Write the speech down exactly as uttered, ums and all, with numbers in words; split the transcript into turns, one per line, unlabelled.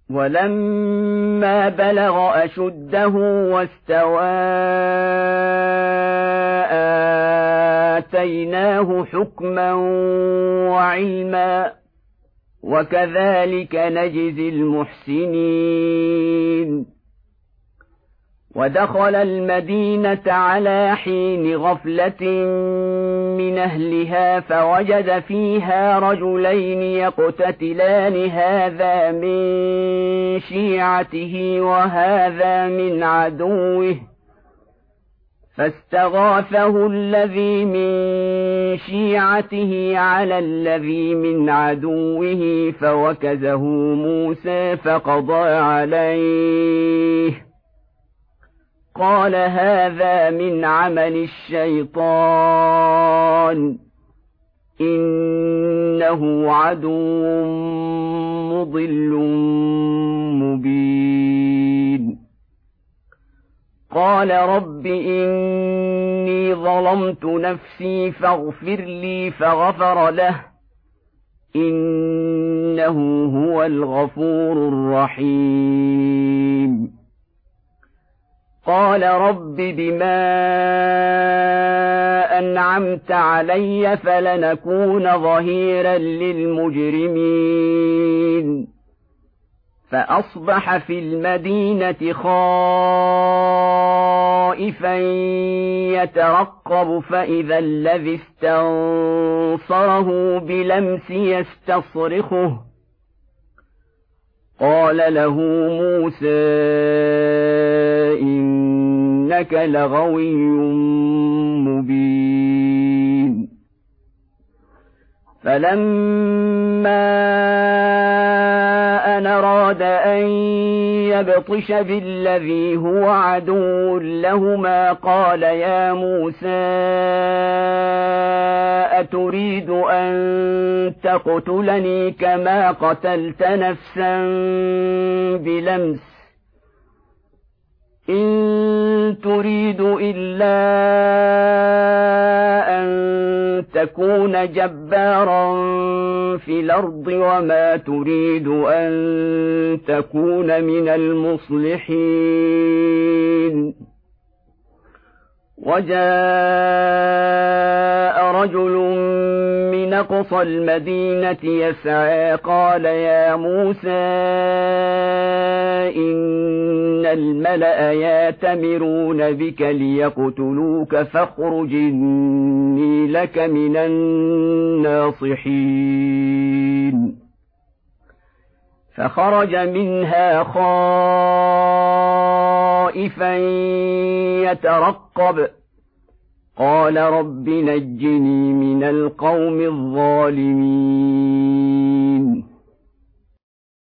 ولما بلغ أشده واستوى آتيناه حكما وعلما وكذلك نجزي المحسنين. ودخل المدينة على حين غفلة من أهلها فوجد فيها رجلين يقتتلان هذا من شيعته وهذا من عدوه فاستغاثه الذي من شيعته على الذي من عدوه فوكزه موسى فقضى عليه قال هذا من عمل الشيطان إنه عدو مضل مبين. قال رب إني ظلمت نفسي فاغفر لي فغفر له إنه هو الغفور الرحيم. قال رب بما أنعمت علي فلنكون ظهيرا للمجرمين. فأصبح في المدينة خائفا يترقب فإذا الذي استنصره بلمس يستصرخه قال له موسى إنك لغوي مبين. فلما أن أراد أن يبطش بالذي هو عدو لهما قال يا موسى أتريد أن تقتلني كما قتلت نفسا بلمس إن تريد إلا أن تكون جبارا في الأرض وما تريد أن تكون من المصلحين. وجاء رجل من أقصى المدينة يسعى قال يا موسى إن الملأ يأتمرون بك ليقتلوك فاخرج إني لك من الناصحين. فخرج منها خائفا يترقب قال رب نجني من القوم الظالمين.